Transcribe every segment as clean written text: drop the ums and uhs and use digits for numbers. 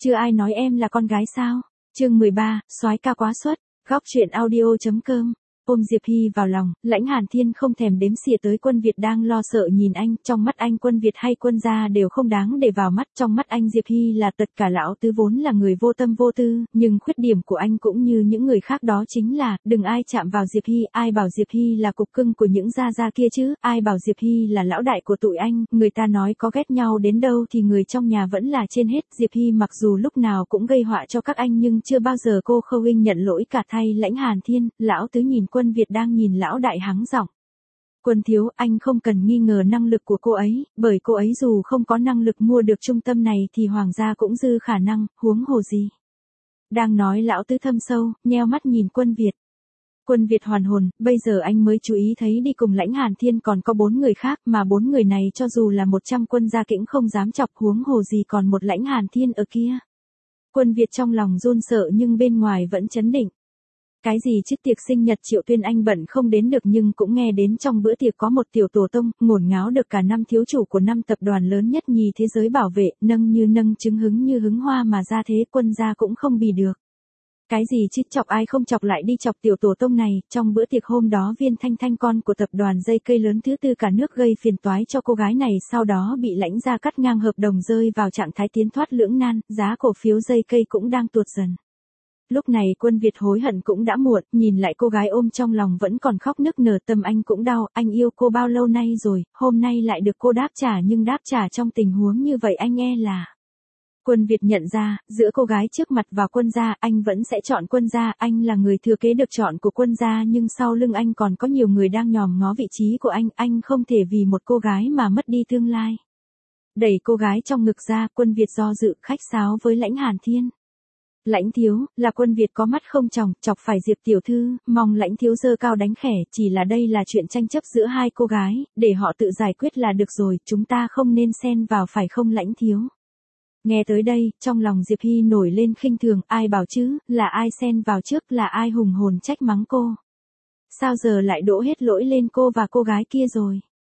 chưa ai nói em là con gái sao? Chương 13, soái ca quá xuất, góc truyện audio.com. Ôm Diệp Hy vào lòng, Lãnh Hàn Thiên không thèm đếm xỉa tới Quân Việt đang lo sợ nhìn anh, trong mắt anh Quân Việt hay Quân gia đều không đáng để vào mắt, trong mắt anh Diệp Hy là tất cả lão tứ vốn là người vô tâm vô tư, nhưng khuyết điểm của anh cũng như những người khác đó chính là, đừng ai chạm vào Diệp Hy, ai bảo Diệp Hy là cục cưng của những gia gia kia chứ, ai bảo Diệp Hy là lão đại của tụi anh, người ta nói có ghét nhau đến đâu thì người trong nhà vẫn là trên hết, Diệp Hy mặc dù lúc nào cũng gây họa cho các anh nhưng chưa bao giờ cô khâu in nhận lỗi cả thay Lãnh Hàn Thiên, lão tứ nhìn Quân Việt đang nhìn lão đại hắng giọng. Quân thiếu, anh không cần nghi ngờ năng lực của cô ấy, bởi cô ấy dù không có năng lực mua được trung tâm này thì hoàng gia cũng dư khả năng, huống hồ gì. Đang nói lão tứ thâm sâu, nheo mắt nhìn Quân Việt. Quân Việt hoàn hồn, bây giờ anh mới chú ý thấy đi cùng Lãnh Hàn Thiên còn có 4 người khác mà 4 người này cho dù là 100 quân gia kĩnh không dám chọc, huống hồ gì còn một Lãnh Hàn Thiên ở kia. Quân Việt trong lòng run sợ nhưng bên ngoài vẫn trấn định. Cái gì chứ, tiệc sinh nhật Triệu Tuyên anh bận không đến được nhưng cũng nghe đến trong bữa tiệc có một tiểu tổ tông, ngổn ngáo được cả 5 thiếu chủ của 5 tập đoàn lớn nhất nhì thế giới bảo vệ, nâng như nâng trứng hứng như hứng hoa mà ra thế Quân gia cũng không bì được. Cái gì chứ, chọc ai không chọc lại đi chọc tiểu tổ tông này, trong bữa tiệc hôm đó Viên Thanh Thanh con của tập đoàn dây cây lớn thứ tư cả nước gây phiền toái cho cô gái này, sau đó bị Lãnh gia cắt ngang hợp đồng rơi vào trạng thái tiến thoát lưỡng nan, giá cổ phiếu dây cây cũng đang tuột dần. Lúc này Quân Việt hối hận cũng đã muộn, nhìn lại cô gái ôm trong lòng vẫn còn khóc nức nở, tâm anh cũng đau, anh yêu cô bao lâu nay rồi, hôm nay lại được cô đáp trả nhưng đáp trả trong tình huống như vậy anh e là. Quân Việt nhận ra, giữa cô gái trước mặt và Quân gia, anh vẫn sẽ chọn Quân gia, anh là người thừa kế được chọn của Quân gia nhưng sau lưng anh còn có nhiều người đang nhòm ngó vị trí của anh không thể vì một cô gái mà mất đi tương lai. Đẩy cô gái trong ngực ra, Quân Việt do dự khách sáo với Lãnh Hàn Thiên. Lãnh thiếu, là Quân Việt có mắt không tròng, chọc phải Diệp tiểu thư, mong Lãnh thiếu giơ cao đánh khẽ, chỉ là đây là chuyện tranh chấp giữa hai cô gái, để họ tự giải quyết là được rồi, chúng ta không nên xen vào phải không Lãnh thiếu. Nghe tới đây, trong lòng Diệp Hy nổi lên khinh thường, ai bảo chứ, là ai xen vào trước, là ai hùng hồn trách mắng cô. Sao giờ lại đổ hết lỗi lên cô và cô gái kia rồi.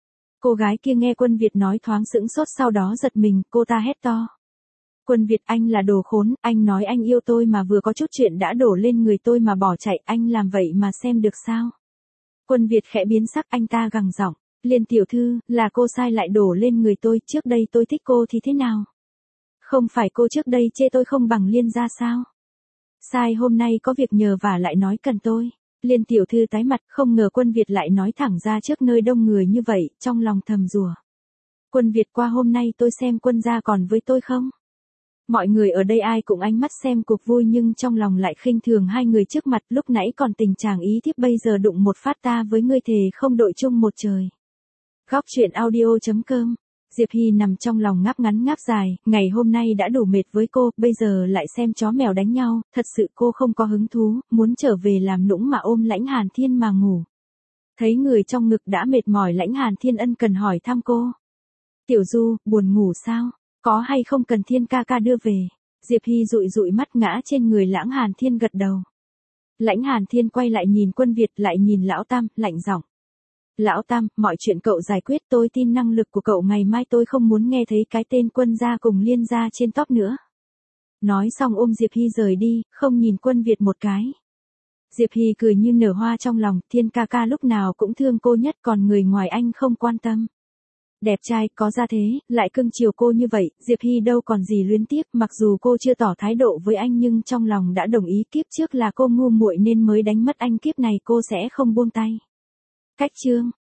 Cô gái kia nghe Quân Việt nói thoáng sững sốt sau đó giật mình, cô ta hét to. Quân Việt, anh là đồ khốn, anh nói anh yêu tôi mà vừa có chút chuyện đã đổ lên người tôi mà bỏ chạy, anh làm vậy mà xem được sao? Quân Việt khẽ biến sắc, anh ta gằn giọng, Liên tiểu thư, là cô sai lại đổ lên người tôi, trước đây tôi thích cô thì thế nào? Không phải cô trước đây chê tôi không bằng Liên gia sao? Sai hôm nay có việc nhờ và lại nói cần tôi. Liên tiểu thư tái mặt, không ngờ Quân Việt lại nói thẳng ra trước nơi đông người như vậy, trong lòng thầm rủa. Quân Việt, qua hôm nay tôi xem Quân gia còn với tôi không? Mọi người ở đây ai cũng ánh mắt xem cuộc vui nhưng trong lòng lại khinh thường hai người trước mặt, lúc nãy còn tình chàng ý thiếp bây giờ đụng một phát ta với ngươi thề không đội chung một trời. Góc truyện audio.com. Diệp Hy nằm trong lòng ngáp ngắn ngáp dài, ngày hôm nay đã đủ mệt với cô, bây giờ lại xem chó mèo đánh nhau, thật sự cô không có hứng thú, muốn trở về làm nũng mà ôm Lãnh Hàn Thiên mà ngủ. Thấy người trong ngực đã mệt mỏi, Lãnh Hàn Thiên ân cần hỏi thăm cô. Tiểu Du, buồn ngủ sao? Có hay không cần Thiên ca ca đưa về? Diệp Hy dụi dụi mắt ngã trên người Lãnh Hàn Thiên gật đầu. Lãnh Hàn Thiên quay lại nhìn Quân Việt lại nhìn Lão Tam, lạnh giọng. Lão Tam, mọi chuyện cậu giải quyết, tôi tin năng lực của cậu, ngày mai tôi không muốn nghe thấy cái tên Quân gia cùng Liên gia trên top nữa. Nói xong ôm Diệp Hy rời đi, không nhìn Quân Việt một cái. Diệp Hy cười như nở hoa trong lòng, Thiên ca ca lúc nào cũng thương cô nhất còn người ngoài anh không quan tâm. Đẹp trai, có gia thế, lại cưng chiều cô như vậy, Diệp Hy đâu còn gì luyến tiếc, mặc dù cô chưa tỏ thái độ với anh nhưng trong lòng đã đồng ý, kiếp trước là cô ngu muội nên mới đánh mất anh, kiếp này cô sẽ không buông tay. Cách chương